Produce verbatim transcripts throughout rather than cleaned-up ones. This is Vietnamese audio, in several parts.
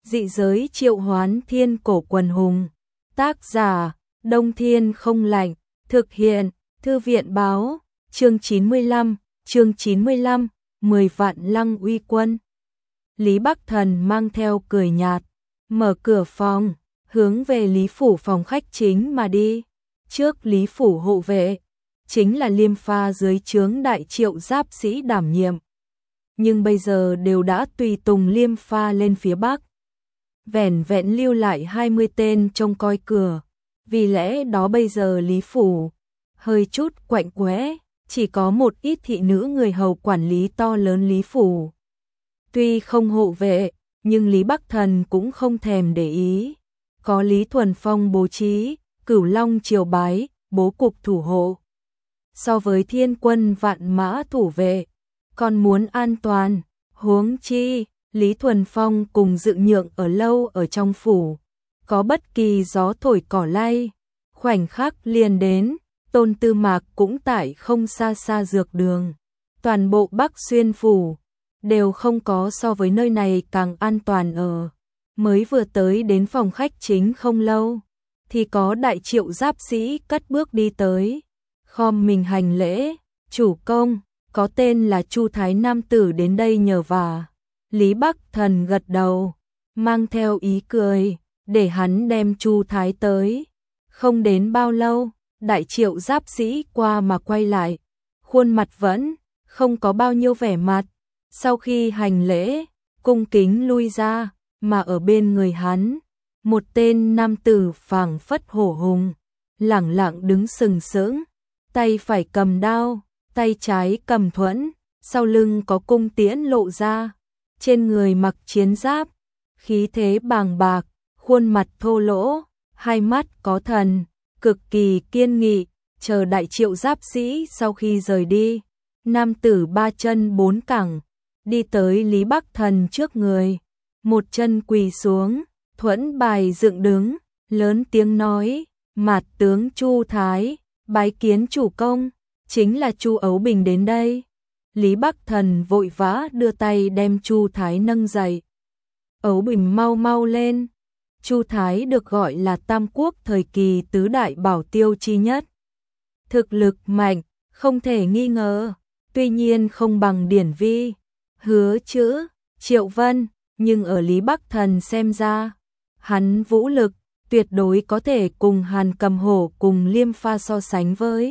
Dị giới triệu hoán thiên cổ quần hùng. Tác giả, Đông Thiên không lạnh. Thực hiện, Thư viện báo. Chương chín mươi lăm, chương chín mươi lăm, mười vạn lăng uy quân. Lý Bắc Thần mang theo cười nhạt, mở cửa phòng, hướng về Lý phủ phòng khách chính mà đi. Trước Lý phủ hộ vệ, chính là Liêm Pha dưới trướng đại triệu giáp sĩ đảm nhiệm. Nhưng bây giờ đều đã tùy tùng Liêm Pha lên phía Bắc. Vẻn vẹn lưu lại hai mươi tên trông coi cửa. Vì lẽ đó bây giờ Lý phủ hơi chút quạnh quẽ, chỉ có một ít thị nữ người hầu quản lý to lớn Lý phủ. Tuy không hộ vệ, nhưng Lý Bắc Thần cũng không thèm để ý. Có Lý Thuần Phong bố trí, Cửu Long triều bái, bố cục thủ hộ. So với thiên quân vạn mã thủ vệ, còn muốn an toàn, huống chi, Lý Thuần Phong cùng dự nhượng ở lâu ở trong phủ. Có bất kỳ gió thổi cỏ lay, khoảnh khắc liền đến, Tôn Tư Mạc cũng tại không xa xa dược đường. Toàn bộ Bắc Xuyên phủ đều không có so với nơi này càng an toàn ở. Mới vừa tới đến phòng khách chính không lâu, thì có đại triệu giáp sĩ cất bước đi tới, khom mình hành lễ, chủ công, có tên là Chu Thái nam tử đến đây nhờ vả. Lý Bắc Thần gật đầu, mang theo ý cười, để hắn đem Chu Thái tới. Không đến bao lâu, đại triệu giáp sĩ qua mà quay lại, khuôn mặt vẫn không có bao nhiêu vẻ mặt. Sau khi hành lễ, cung kính lui ra, mà ở bên người hắn, một tên nam tử phảng phất hổ hùng, lẳng lặng đứng sừng sững, tay phải cầm đao, tay trái cầm thuẫn, sau lưng có cung tiễn lộ ra, trên người mặc chiến giáp, khí thế bàng bạc, khuôn mặt thô lỗ, hai mắt có thần, cực kỳ kiên nghị. Chờ đại triệu giáp sĩ sau khi rời đi, nam tử ba chân bốn cẳng đi tới Lý Bắc Thần trước người, một chân quỳ xuống, thuẫn bài dựng đứng, lớn tiếng nói: "Mạt tướng Chu Thái, bái kiến chủ công, chính là Chu Ấu Bình đến đây." Lý Bắc Thần vội vã đưa tay đem Chu Thái nâng dậy. "Ấu Bình mau mau lên." Chu Thái được gọi là Tam Quốc thời kỳ tứ đại bảo tiêu chi nhất. Thực lực mạnh, không thể nghi ngờ, tuy nhiên không bằng Điển Vi, Hứa Chữ, Triệu Vân, nhưng ở Lý Bắc Thần xem ra, hắn vũ lực tuyệt đối có thể cùng Hàn Cầm Hổ cùng Liêm Pha so sánh với.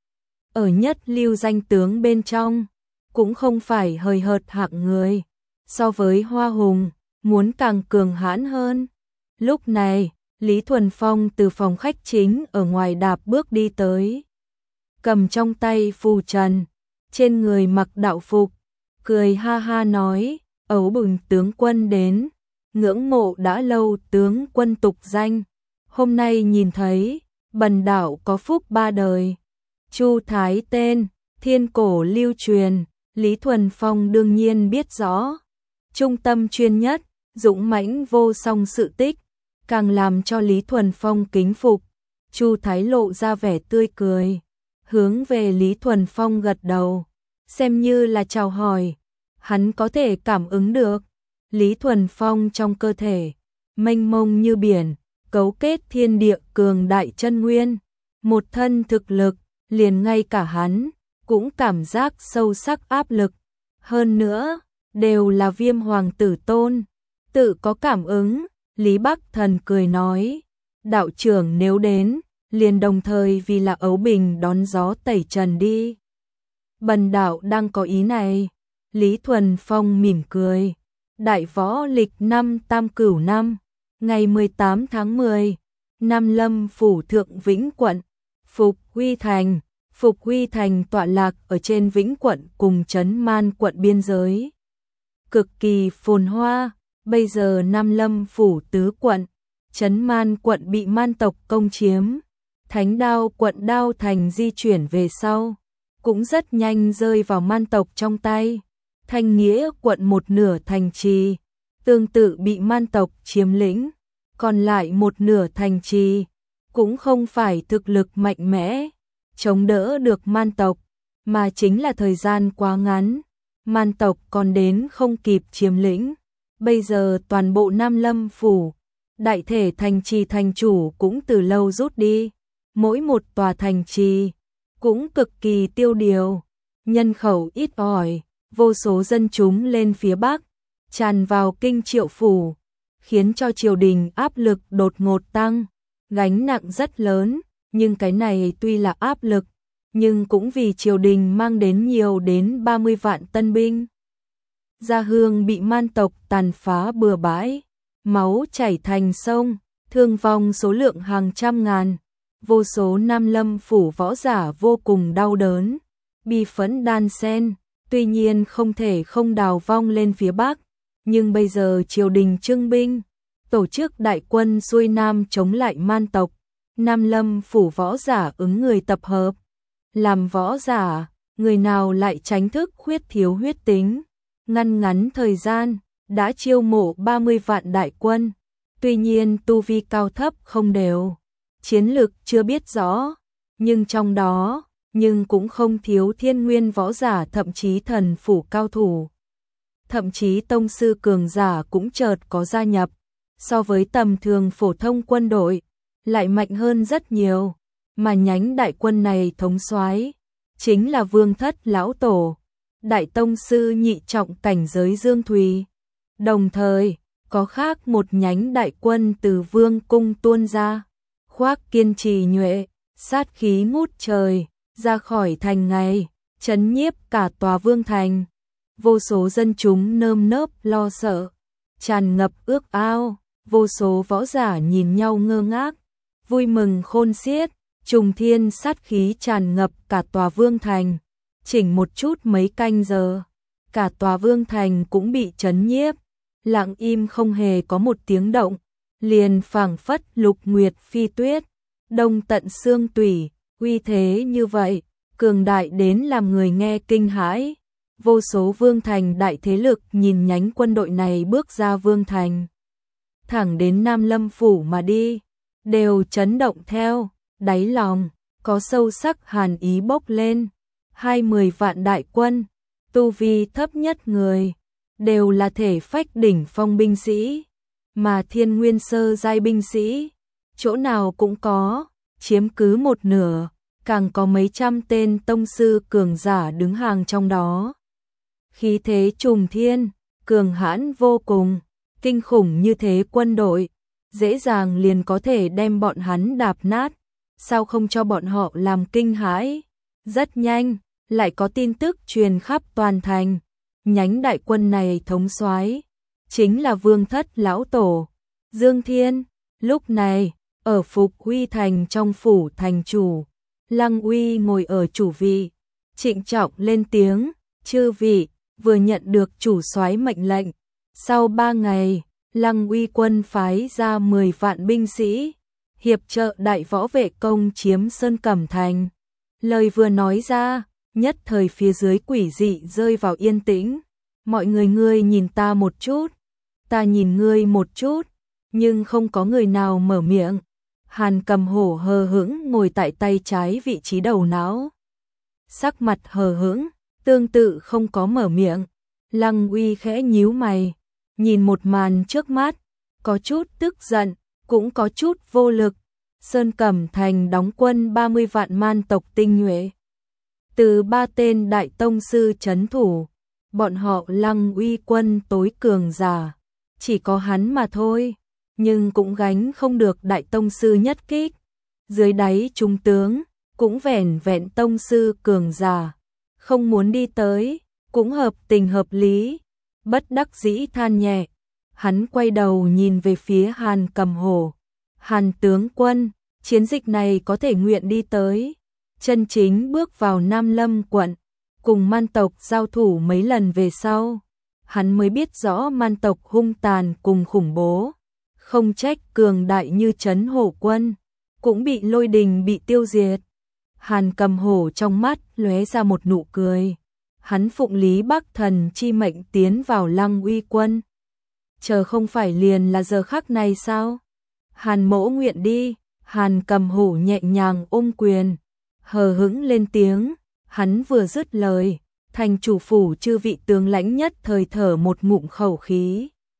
Ở nhất lưu danh tướng bên trong, cũng không phải hời hợt hạng người, so với Hoa Hùng, muốn càng cường hãn hơn. Lúc này, Lý Thuần Phong từ phòng khách chính ở ngoài đạp bước đi tới, cầm trong tay phù trần, trên người mặc đạo phục, cười ha ha nói: "Ấu Bình tướng quân đến, ngưỡng mộ đã lâu tướng quân tục danh, hôm nay nhìn thấy, bần đạo có phúc ba đời." Chu Thái tên, thiên cổ lưu truyền, Lý Thuần Phong đương nhiên biết rõ. Trung tâm chuyên nhất, dũng mãnh vô song sự tích, càng làm cho Lý Thuần Phong kính phục. Chu Thái lộ ra vẻ tươi cười, hướng về Lý Thuần Phong gật đầu, xem như là chào hỏi. Hắn có thể cảm ứng được, Lý Thuần Phong trong cơ thể, mênh mông như biển, cấu kết thiên địa cường đại chân nguyên, một thân thực lực, liền ngay cả hắn, cũng cảm giác sâu sắc áp lực. Hơn nữa, đều là Viêm Hoàng tử tôn, tự có cảm ứng. Lý Bắc Thần cười nói: "Đạo trưởng nếu đến, liền đồng thời vì là Ấu Bình đón gió tẩy trần đi." "Bần đạo đang có ý này." Lý Thuần Phong mỉm cười. Đại võ lịch năm Tam Cửu năm, ngày mười tám tháng mười, Nam Lâm phủ Thượng Vĩnh quận, Phục Huy thành. Phục Huy thành tọa lạc ở trên Vĩnh quận cùng Trấn Man quận biên giới, cực kỳ phồn hoa. Bây giờ Nam Lâm phủ tứ quận, Trấn Man quận bị Man tộc công chiếm, Thánh Đao quận Đao thành di chuyển về sau, cũng rất nhanh rơi vào Man tộc trong tay. Thanh Nghĩa quận một nửa thành trì, tương tự bị Man tộc chiếm lĩnh, còn lại một nửa thành trì, cũng không phải thực lực mạnh mẽ, chống đỡ được Man tộc, mà chính là thời gian quá ngắn, Man tộc còn đến không kịp chiếm lĩnh. Bây giờ toàn bộ Nam Lâm phủ, đại thể thành trì thành chủ cũng từ lâu rút đi, mỗi một tòa thành trì cũng cực kỳ tiêu điều, nhân khẩu ít ỏi, vô số dân chúng lên phía Bắc, tràn vào kinh Triệu phủ, khiến cho triều đình áp lực đột ngột tăng, gánh nặng rất lớn, nhưng cái này tuy là áp lực, nhưng cũng vì triều đình mang đến nhiều đến ba mươi vạn tân binh. Gia Hương bị man tộc tàn phá bừa bãi, máu chảy thành sông, thương vong số lượng hàng trăm ngàn, vô số Nam Lâm phủ võ giả vô cùng đau đớn, bi phẫn đan xen, tuy nhiên không thể không đào vong lên phía Bắc, nhưng bây giờ triều đình trưng binh, tổ chức đại quân xuôi Nam chống lại man tộc, Nam Lâm phủ võ giả ứng người tập hợp, làm võ giả, người nào lại tránh thức khuyết thiếu huyết tính, ngăn ngắn thời gian, đã chiêu mộ ba mươi vạn đại quân, tuy nhiên tu vi cao thấp không đều, chiến lực chưa biết rõ, nhưng trong đó, nhưng cũng không thiếu thiên nguyên võ giả thậm chí thần phủ cao thủ. Thậm chí tông sư cường giả cũng chợt có gia nhập, so với tầm thường phổ thông quân đội, lại mạnh hơn rất nhiều, mà nhánh đại quân này thống soái chính là Vương Thất lão tổ, đại tông sư nhị trọng cảnh giới Dương Thùy. Đồng thời, có khác một nhánh đại quân từ Vương cung tuôn ra, khoác kiên trì nhuệ, sát khí ngút trời, ra khỏi thành ngày, trấn nhiếp cả tòa vương thành. Vô số dân chúng nơm nớp lo sợ, tràn ngập ước ao, vô số võ giả nhìn nhau ngơ ngác, vui mừng khôn xiết, trùng thiên sát khí tràn ngập cả tòa vương thành. Chỉnh một chút mấy canh giờ, cả tòa vương thành cũng bị trấn nhiếp, lặng im không hề có một tiếng động, liền phảng phất lục nguyệt phi tuyết, đông tận xương tủy, uy thế như vậy, cường đại đến làm người nghe kinh hãi. Vô số vương thành đại thế lực nhìn nhánh quân đội này bước ra vương thành, thẳng đến Nam Lâm phủ mà đi, đều chấn động theo, đáy lòng có sâu sắc hàn ý bốc lên. Hai mươi vạn đại quân, tu vi thấp nhất người, đều là thể phách đỉnh phong binh sĩ, mà thiên nguyên sơ giai binh sĩ, chỗ nào cũng có, chiếm cứ một nửa, càng có mấy trăm tên tông sư cường giả đứng hàng trong đó. Khí thế trùng thiên, cường hãn vô cùng, kinh khủng như thế quân đội, dễ dàng liền có thể đem bọn hắn đạp nát, sao không cho bọn họ làm kinh hãi. Rất nhanh, lại có tin tức truyền khắp toàn thành, nhánh đại quân này thống soái chính là Vương Thất lão tổ, Dương Thiên. Lúc này, ở Phục Huy thành trong phủ thành chủ, Lăng Uy ngồi ở chủ vị, trịnh trọng lên tiếng, chư vị, vừa nhận được chủ soái mệnh lệnh, sau ba ngày, Lăng Uy quân phái ra mười vạn binh sĩ, hiệp trợ đại võ vệ công chiếm Sơn Cẩm thành. Lời vừa nói ra, nhất thời phía dưới quỷ dị rơi vào yên tĩnh, mọi người ngươi nhìn ta một chút, ta nhìn ngươi một chút, nhưng không có người nào mở miệng. Hàn Cầm Hổ hờ hững ngồi tại tay trái vị trí đầu não, sắc mặt hờ hững, tương tự không có mở miệng. Lăng Uy khẽ nhíu mày, nhìn một màn trước mắt, có chút tức giận, cũng có chút vô lực. Sơn Cẩm thành đóng quân ba mươi vạn man tộc tinh nhuệ, từ ba tên đại tông sư trấn thủ, bọn họ Lăng Uy quân tối cường giả, chỉ có hắn mà thôi, nhưng cũng gánh không được đại tông sư nhất kích. Dưới đáy trung tướng, cũng vẻn vẹn tông sư cường giả, không muốn đi tới, cũng hợp tình hợp lý. Bất đắc dĩ than nhẹ, hắn quay đầu nhìn về phía Hàn Cầm Hổ. Hàn tướng quân, chiến dịch này có thể nguyện đi tới, chân chính bước vào Nam Lâm quận, cùng man tộc giao thủ mấy lần về sau, hắn mới biết rõ man tộc hung tàn cùng khủng bố, không trách cường đại như Trấn Hổ quân, cũng bị Lôi Đình bị tiêu diệt. Hàn Cầm Hổ trong mắt lóe ra một nụ cười, hắn phụng Lý Bắc Thần chi mệnh tiến vào Lăng Uy quân. Chờ không phải liền là giờ khắc này sao? Hàn mỗ nguyện đi. Hàn Cầm Hổ nhẹ nhàng ôm quyền, hờ hững lên tiếng. Hắn vừa dứt lời, thành chủ phủ chư vị tướng lãnh nhất thời thở một ngụm khẩu khí.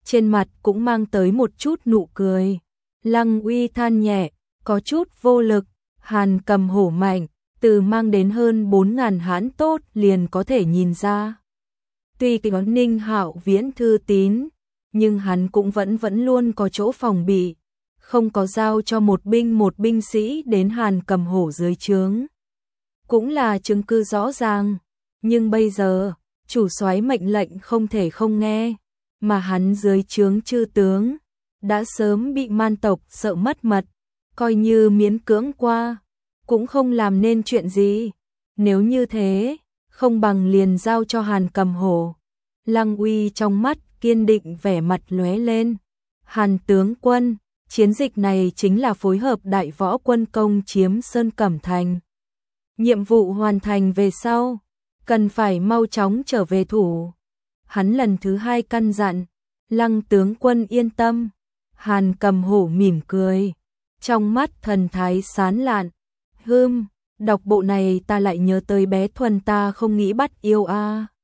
trên mặt cũng mang tới một chút nụ cười. Lăng Uy than nhẹ, có chút vô lực, Hàn Cầm Hổ mạnh, từ mang đến hơn bốn ngàn hãn tốt liền có thể nhìn ra. Tuy có Ninh Hạo Viễn thư tín, nhưng hắn cũng vẫn vẫn luôn có chỗ phòng bị, không có giao cho một binh một binh sĩ đến Hàn Cầm Hổ dưới trướng. Cũng là chứng cứ rõ ràng, nhưng bây giờ, chủ soái mệnh lệnh không thể không nghe, mà hắn dưới trướng chư tướng, đã sớm bị man tộc sợ mất mật, coi như miễn cưỡng qua, cũng không làm nên chuyện gì. Nếu như thế, không bằng liền giao cho Hàn Cầm Hổ. Lăng Uy trong mắt kiên định vẻ mặt lóe lên. Hàn tướng quân, chiến dịch này chính là phối hợp đại võ quân công chiếm Sơn Cẩm Thành. Nhiệm vụ hoàn thành về sau, cần phải mau chóng trở về thủ. Hắn lần thứ hai căn dặn, Lăng tướng quân yên tâm. Hàn Cầm Hổ mỉm cười, trong mắt thần thái sán lạn. Hừm, đọc bộ này ta lại nhớ tới bé Thuần ta không nghĩ bắt yêu a. À.